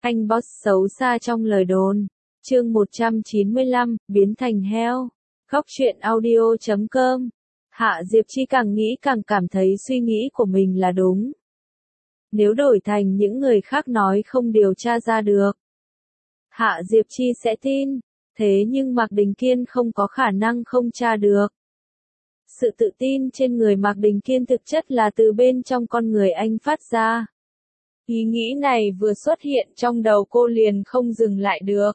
Anh boss xấu xa trong lời đồn. Chương 195, biến thành heo. Góc truyện audio.com. Hạ Diệp Chi càng nghĩ càng cảm thấy suy nghĩ của mình là đúng. Nếu đổi thành những người khác nói không điều tra ra được, Hạ Diệp Chi sẽ tin. Thế nhưng Mạc Đình Kiên không có khả năng không tra được. Sự tự tin trên người Mạc Đình Kiên thực chất là từ bên trong con người anh phát ra. Ý nghĩ này vừa xuất hiện trong đầu cô liền không dừng lại được.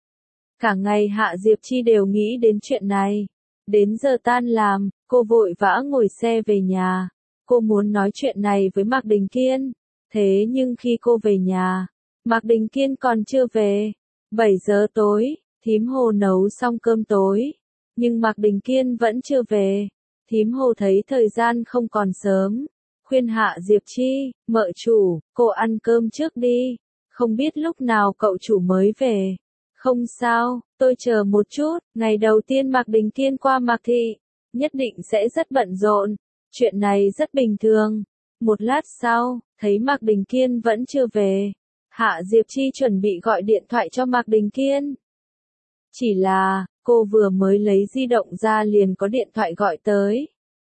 Cả ngày Hạ Diệp Chi đều nghĩ đến chuyện này. Đến giờ tan làm, cô vội vã ngồi xe về nhà. Cô muốn nói chuyện này với Mạc Đình Kiên. Thế nhưng khi cô về nhà, Mạc Đình Kiên còn chưa về. 7 giờ tối, thím Hồ nấu xong cơm tối. Nhưng Mạc Đình Kiên vẫn chưa về. Thím Hồ thấy thời gian không còn sớm. Khuyên Hạ Diệp Chi, mợ chủ, cô ăn cơm trước đi. Không biết lúc nào cậu chủ mới về. Không sao, tôi chờ một chút, ngày đầu tiên Mạc Đình Kiên qua Mạc Thị, nhất định sẽ rất bận rộn. Chuyện này rất bình thường. Một lát sau, thấy Mạc Đình Kiên vẫn chưa về. Hạ Diệp Chi chuẩn bị gọi điện thoại cho Mạc Đình Kiên. Chỉ là, cô vừa mới lấy di động ra liền có điện thoại gọi tới.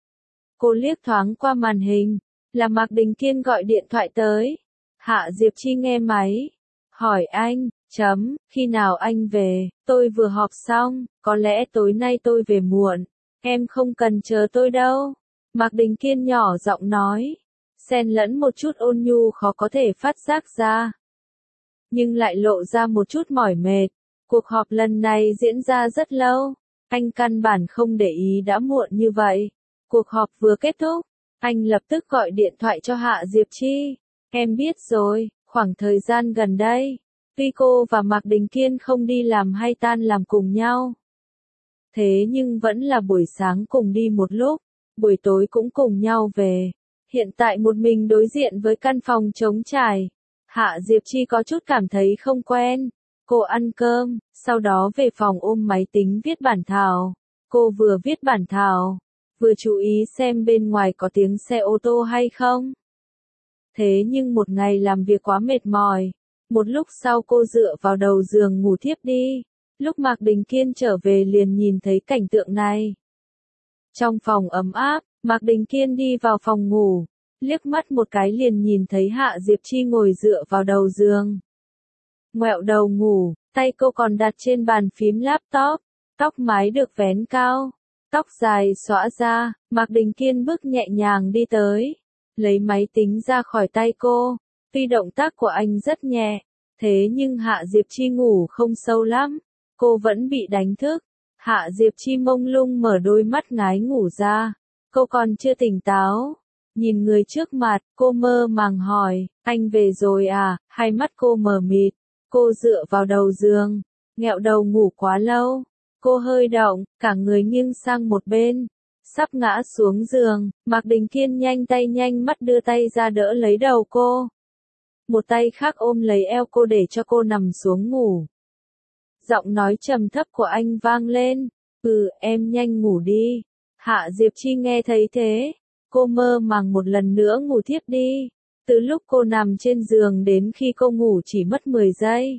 Cô liếc thoáng qua màn hình, là Mạc Đình Kiên gọi điện thoại tới. Hạ Diệp Chi nghe máy, hỏi anh, khi nào anh về, tôi vừa họp xong, có lẽ tối nay tôi về muộn, em không cần chờ tôi đâu. Mạc Đình Kiên nhỏ giọng nói, xen lẫn một chút ôn nhu khó có thể phát giác ra. Nhưng lại lộ ra một chút mỏi mệt. Cuộc họp lần này diễn ra rất lâu, anh căn bản không để ý đã muộn như vậy. Cuộc họp vừa kết thúc, anh lập tức gọi điện thoại cho Hạ Diệp Chi. Em biết rồi, khoảng thời gian gần đây, tuy cô và Mạc Đình Kiên không đi làm hay tan làm cùng nhau. Thế nhưng vẫn là buổi sáng cùng đi một lúc, buổi tối cũng cùng nhau về. Hiện tại một mình đối diện với căn phòng trống trải. Hạ Diệp Chi có chút cảm thấy không quen. Cô ăn cơm, sau đó về phòng ôm máy tính viết bản thảo. Cô vừa viết bản thảo, vừa chú ý xem bên ngoài có tiếng xe ô tô hay không. Thế nhưng một ngày làm việc quá mệt mỏi. Một lúc sau cô dựa vào đầu giường ngủ thiếp đi. Lúc Mạc Đình Kiên trở về liền nhìn thấy cảnh tượng này. Trong phòng ấm áp, Mạc Đình Kiên đi vào phòng ngủ. Liếc mắt một cái liền nhìn thấy Hạ Diệp Chi ngồi dựa vào đầu giường. Ngoẹo đầu ngủ, tay cô còn đặt trên bàn phím laptop. Tóc mái được vén cao. Tóc dài xõa ra, Mạc Đình Kiên bước nhẹ nhàng đi tới. Lấy máy tính ra khỏi tay cô. Tuy động tác của anh rất nhẹ, thế nhưng Hạ Diệp Chi ngủ không sâu lắm. Cô vẫn bị đánh thức. Hạ Diệp Chi mông lung mở đôi mắt ngái ngủ ra. Cô còn chưa tỉnh táo. Nhìn người trước mặt, cô mơ màng hỏi, anh về rồi à? Hai mắt cô mờ mịt. Cô dựa vào đầu giường, nghẹo đầu ngủ quá lâu. Cô hơi động, cả người nghiêng sang một bên. Sắp ngã xuống giường, Mạc Đình Kiên nhanh tay nhanh mắt đưa tay ra đỡ lấy đầu cô. Một tay khác ôm lấy eo cô để cho cô nằm xuống ngủ. Giọng nói trầm thấp của anh vang lên, em nhanh ngủ đi. Hạ Diệp Chi nghe thấy thế. Cô mơ màng một lần nữa ngủ thiếp đi. Từ lúc cô nằm trên giường đến khi cô ngủ chỉ mất 10 giây.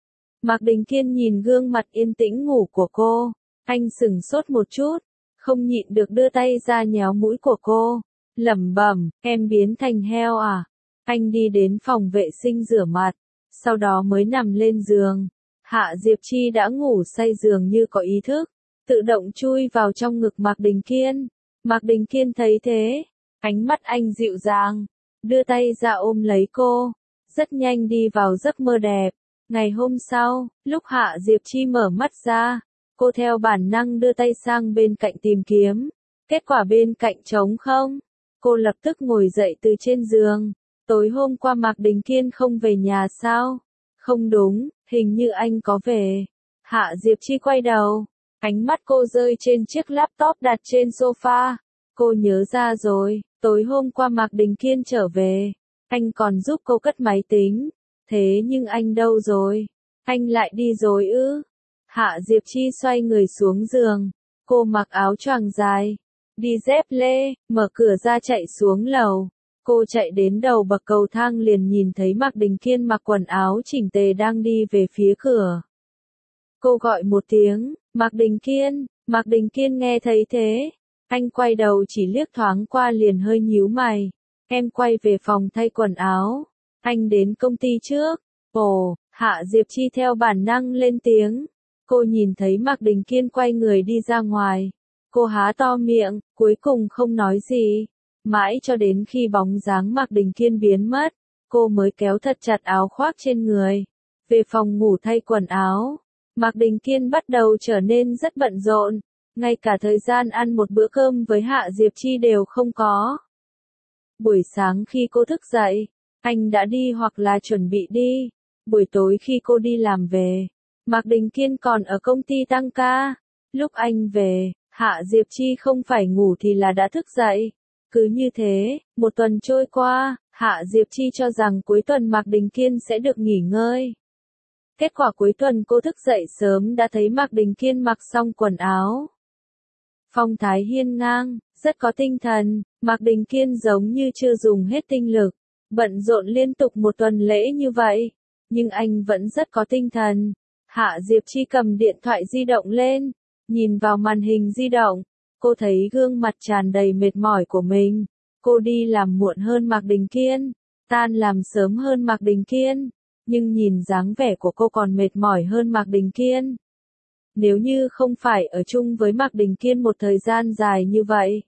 Mạc Đình Kiên nhìn gương mặt yên tĩnh ngủ của cô. Anh sửng sốt một chút. Không nhịn được đưa tay ra nhéo mũi của cô. Lẩm bẩm, em biến thành heo à? Anh đi đến phòng vệ sinh rửa mặt. Sau đó mới nằm lên giường. Hạ Diệp Chi đã ngủ say giường như có ý thức. Tự động chui vào trong ngực Mạc Đình Kiên. Mạc Đình Kiên thấy thế. Ánh mắt anh dịu dàng. Đưa tay ra ôm lấy cô. Rất nhanh đi vào giấc mơ đẹp. Ngày hôm sau, lúc Hạ Diệp Chi mở mắt ra, cô theo bản năng đưa tay sang bên cạnh tìm kiếm. Kết quả bên cạnh trống không. Cô lập tức ngồi dậy từ trên giường. Tối hôm qua Mạc Đình Kiên không về nhà sao? Không đúng, hình như anh có về. Hạ Diệp Chi quay đầu. Ánh mắt cô rơi trên chiếc laptop đặt trên sofa. Cô nhớ ra rồi, tối hôm qua Mạc Đình Kiên trở về. Anh còn giúp cô cất máy tính. Thế nhưng anh đâu rồi? Anh lại đi rồi ư? Hạ Diệp Chi xoay người xuống giường. Cô mặc áo choàng dài, đi dép lê, mở cửa ra chạy xuống lầu. Cô chạy đến đầu bậc cầu thang liền nhìn thấy Mạc Đình Kiên mặc quần áo chỉnh tề đang đi về phía cửa. Cô gọi một tiếng, Mạc Đình Kiên. Mạc Đình Kiên nghe thấy thế. Anh quay đầu chỉ liếc thoáng qua liền hơi nhíu mày. Em quay về phòng thay quần áo. Anh đến công ty trước. Ồ, Hạ Diệp Chi theo bản năng lên tiếng. Cô nhìn thấy Mạc Đình Kiên quay người đi ra ngoài. Cô há to miệng, cuối cùng không nói gì. Mãi cho đến khi bóng dáng Mạc Đình Kiên biến mất, cô mới kéo thật chặt áo khoác trên người. Về phòng ngủ thay quần áo, Mạc Đình Kiên bắt đầu trở nên rất bận rộn. Ngay cả thời gian ăn một bữa cơm với Hạ Diệp Chi đều không có. Buổi sáng khi cô thức dậy, anh đã đi hoặc là chuẩn bị đi. Buổi tối khi cô đi làm về, Mạc Đình Kiên còn ở công ty tăng ca. Lúc anh về, Hạ Diệp Chi không phải ngủ thì là đã thức dậy. Cứ như thế, một tuần trôi qua, Hạ Diệp Chi cho rằng cuối tuần Mạc Đình Kiên sẽ được nghỉ ngơi. Kết quả cuối tuần cô thức dậy sớm đã thấy Mạc Đình Kiên mặc xong quần áo. Phong thái hiên ngang, rất có tinh thần, Mạc Đình Kiên giống như chưa dùng hết tinh lực, bận rộn liên tục một tuần lễ như vậy, nhưng anh vẫn rất có tinh thần. Hạ Diệp Chi cầm điện thoại di động lên, nhìn vào màn hình di động, cô thấy gương mặt tràn đầy mệt mỏi của mình. Cô đi làm muộn hơn Mạc Đình Kiên, tan làm sớm hơn Mạc Đình Kiên, nhưng nhìn dáng vẻ của cô còn mệt mỏi hơn Mạc Đình Kiên. Nếu như không phải ở chung với Mạc Đình Kiên một thời gian dài như vậy,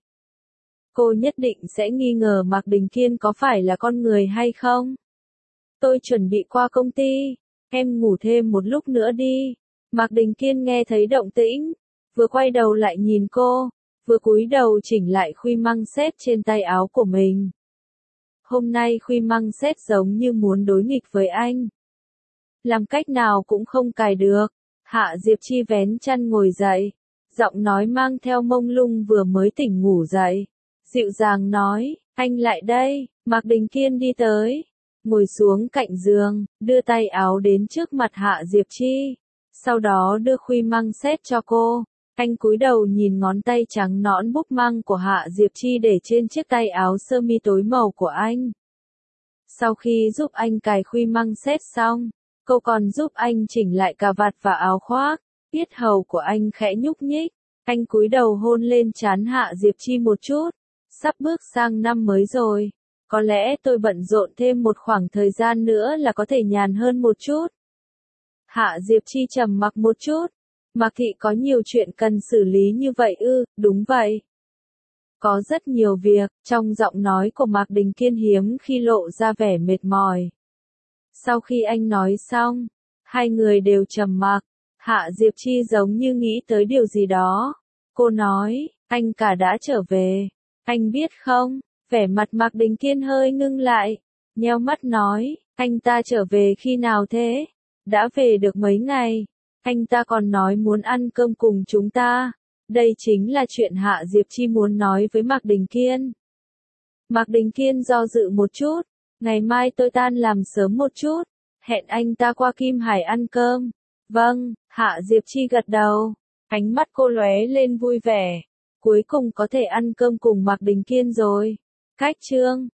cô nhất định sẽ nghi ngờ Mạc Đình Kiên có phải là con người hay không. Tôi chuẩn bị qua công ty, em ngủ thêm một lúc nữa đi. Mạc Đình Kiên nghe thấy động tĩnh, vừa quay đầu lại nhìn cô, vừa cúi đầu chỉnh lại khuy măng xét trên tay áo của mình. Hôm nay khuy măng xét giống như muốn đối nghịch với anh. Làm cách nào cũng không cài được. Hạ Diệp Chi vén chăn ngồi dậy, giọng nói mang theo mông lung vừa mới tỉnh ngủ dậy. Dịu dàng nói, anh lại đây. Mạc Đình Kiên đi tới, ngồi xuống cạnh giường, đưa tay áo đến trước mặt Hạ Diệp Chi. Sau đó đưa khuy măng xét cho cô. Anh cúi đầu nhìn ngón tay trắng nõn búp măng của Hạ Diệp Chi để trên chiếc tay áo sơ mi tối màu của anh. Sau khi giúp anh cài khuy măng xét xong, cô còn giúp anh chỉnh lại cà vạt và áo khoác. Yết hầu của anh khẽ nhúc nhích. Anh cúi đầu hôn lên trán Hạ Diệp Chi một chút. Sắp bước sang năm mới rồi. Có lẽ tôi bận rộn thêm một khoảng thời gian nữa là có thể nhàn hơn một chút. Hạ Diệp Chi trầm mặc một chút. Mạc Thị có nhiều chuyện cần xử lý như vậy ư? Đúng vậy. Có rất nhiều việc. Trong giọng nói của Mạc Đình Kiên hiếm khi lộ ra vẻ mệt mỏi. Sau khi anh nói xong, hai người đều trầm mặc. Hạ Diệp Chi giống như nghĩ tới điều gì đó. Cô nói, anh cả đã trở về. Anh biết không? Vẻ mặt Mạc Đình Kiên hơi ngưng lại. Nheo mắt nói, anh ta trở về khi nào thế? Đã về được mấy ngày. Anh ta còn nói muốn ăn cơm cùng chúng ta. Đây chính là chuyện Hạ Diệp Chi muốn nói với Mạc Đình Kiên. Mạc Đình Kiên do dự một chút. Ngày mai tôi tan làm sớm một chút. Hẹn anh ta qua Kim Hải ăn cơm. Vâng, Hạ Diệp Chi gật đầu. Ánh mắt cô lóe lên vui vẻ. Cuối cùng có thể ăn cơm cùng Mạc Đình Kiên rồi. Cách chương